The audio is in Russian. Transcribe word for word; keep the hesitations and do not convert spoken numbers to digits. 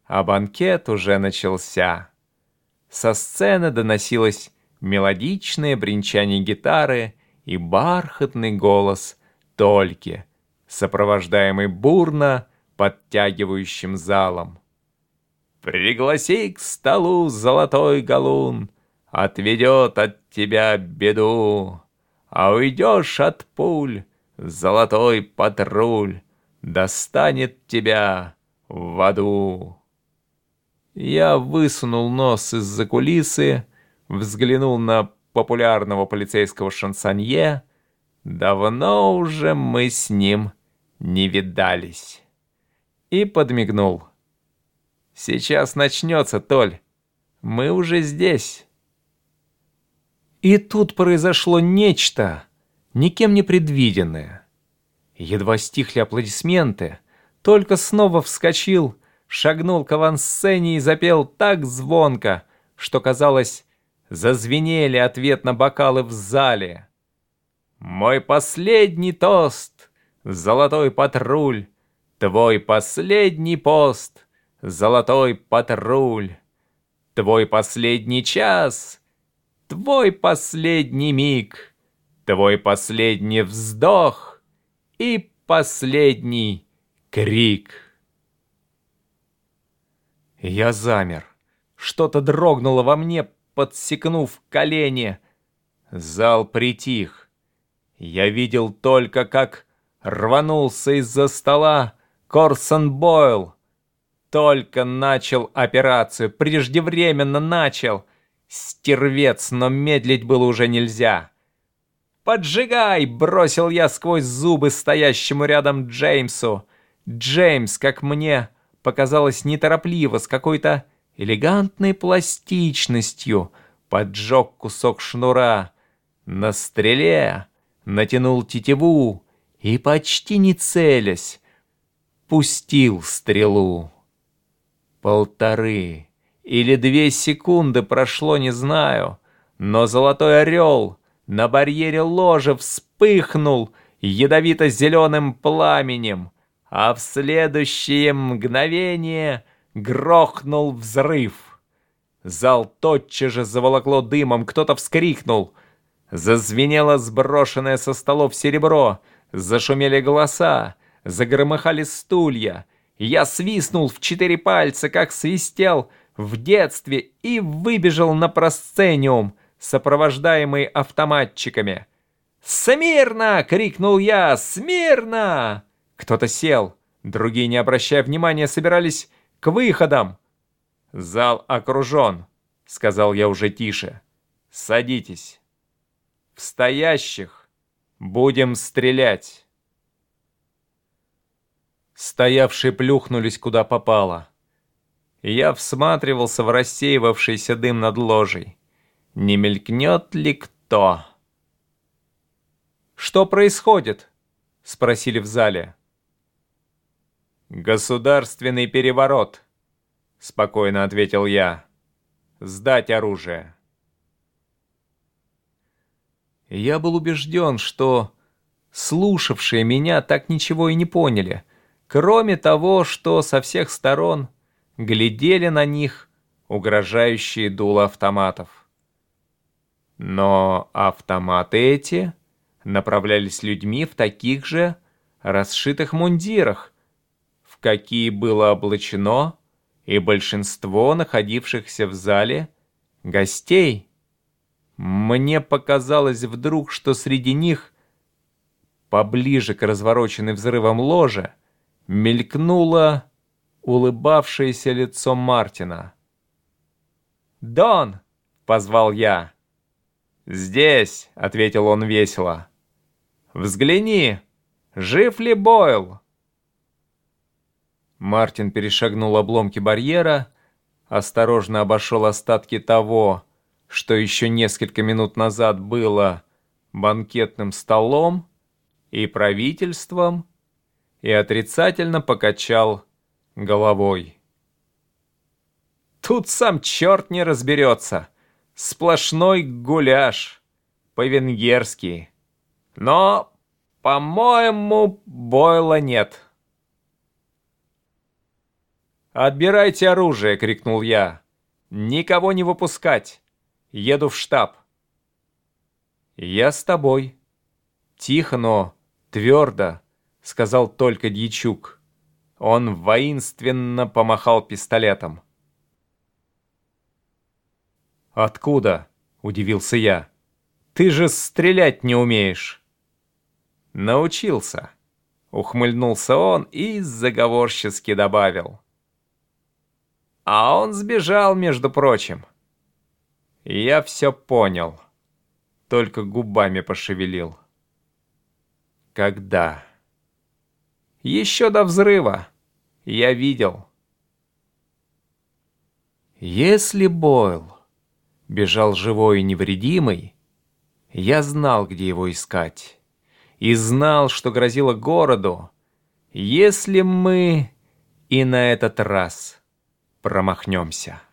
а банкет уже начался. Со сцены доносилось мелодичное бренчание гитары и бархатный голос Тольки, сопровождаемый бурно подтягивающим залом. «Пригласи к столу золотой галун, отведет от тебя беду, а уйдешь от пуль, золотой патруль достанет тебя в аду». Я высунул нос из-за кулисы, взглянул на популярного полицейского шансонье. Давно уже мы с ним не видались. И подмигнул. «Сейчас начнется, Толь. Мы уже здесь». И тут произошло нечто, никем не предвиденное. Едва стихли аплодисменты, Толька снова вскочил, шагнул к авансцене и запел так звонко, что, казалось, зазвенели ответно бокалы в зале. «Мой последний тост, золотой патруль, твой последний пост, золотой патруль, твой последний час, твой последний миг, твой последний вздох и последний крик». Я замер. Что-то дрогнуло во мне, подсекнув колени. Зал притих. Я видел только, как рванулся из-за стола Корсон Бойл. Только начал операцию, преждевременно начал. Стервец, но медлить было уже нельзя. «Поджигай!» — бросил я сквозь зубы стоящему рядом Джеймсу. Джеймс, как мне показалось, неторопливо, с какой-то элегантной пластичностью поджег кусок шнура. На стреле натянул тетиву и, почти не целясь, пустил стрелу. Полторы или две секунды прошло, не знаю, но золотой орел на барьере ложа вспыхнул ядовито-зеленым пламенем, а в следующее мгновение грохнул взрыв. Зал тотчас же заволокло дымом, кто-то вскрикнул. Зазвенело сброшенное со столов серебро, зашумели голоса, загромыхали стулья. Я свистнул в четыре пальца, как свистел в детстве, и выбежал на просцениум, сопровождаемый автоматчиками. «Смирно!» — крикнул я. «Смирно!» Кто-то сел, другие, не обращая внимания, собирались к выходам. «Зал окружен», — сказал я уже тише. «Садитесь. В стоящих будем стрелять». Стоявшие плюхнулись куда попало. Я всматривался в рассеивавшийся дым над ложей. Не мелькнет ли кто? «Что происходит?» — спросили в зале. «Государственный переворот», — спокойно ответил я. «Сдать оружие». Я был убежден, что слушавшие меня так ничего и не поняли, кроме того, что со всех сторон глядели на них угрожающие дула автоматов. Но автоматы эти направлялись людьми в таких же расшитых мундирах, в какие было облачено и большинство находившихся в зале гостей. Мне показалось вдруг, что среди них, поближе к развороченной взрывом ложе, мелькнуло улыбавшееся лицо Мартина. «Дон!» — позвал я. «Здесь!» — ответил он весело. «Взгляни, жив ли Бойл?» Мартин перешагнул обломки барьера, осторожно обошел остатки того, что еще несколько минут назад было банкетным столом и правительством, и отрицательно покачал головой. «Тут сам черт не разберется. Сплошной гуляш, по-венгерски. Но, по-моему, Бойла нет». «Отбирайте оружие!» — крикнул я. «Никого не выпускать! Еду в штаб!» «Я с тобой!» Тихо, но твердо сказал только Дьячук. Он воинственно помахал пистолетом. «Откуда?» — удивился я. «Ты же стрелять не умеешь!» «Научился!» — ухмыльнулся он и заговорчески добавил. «А он сбежал, между прочим!» Я все понял, только губами пошевелил. Когда? Еще до взрыва. Я видел. Если Бойл бежал живой и невредимый, я знал, где его искать. И знал, что грозило городу, если мы и на этот раз промахнемся.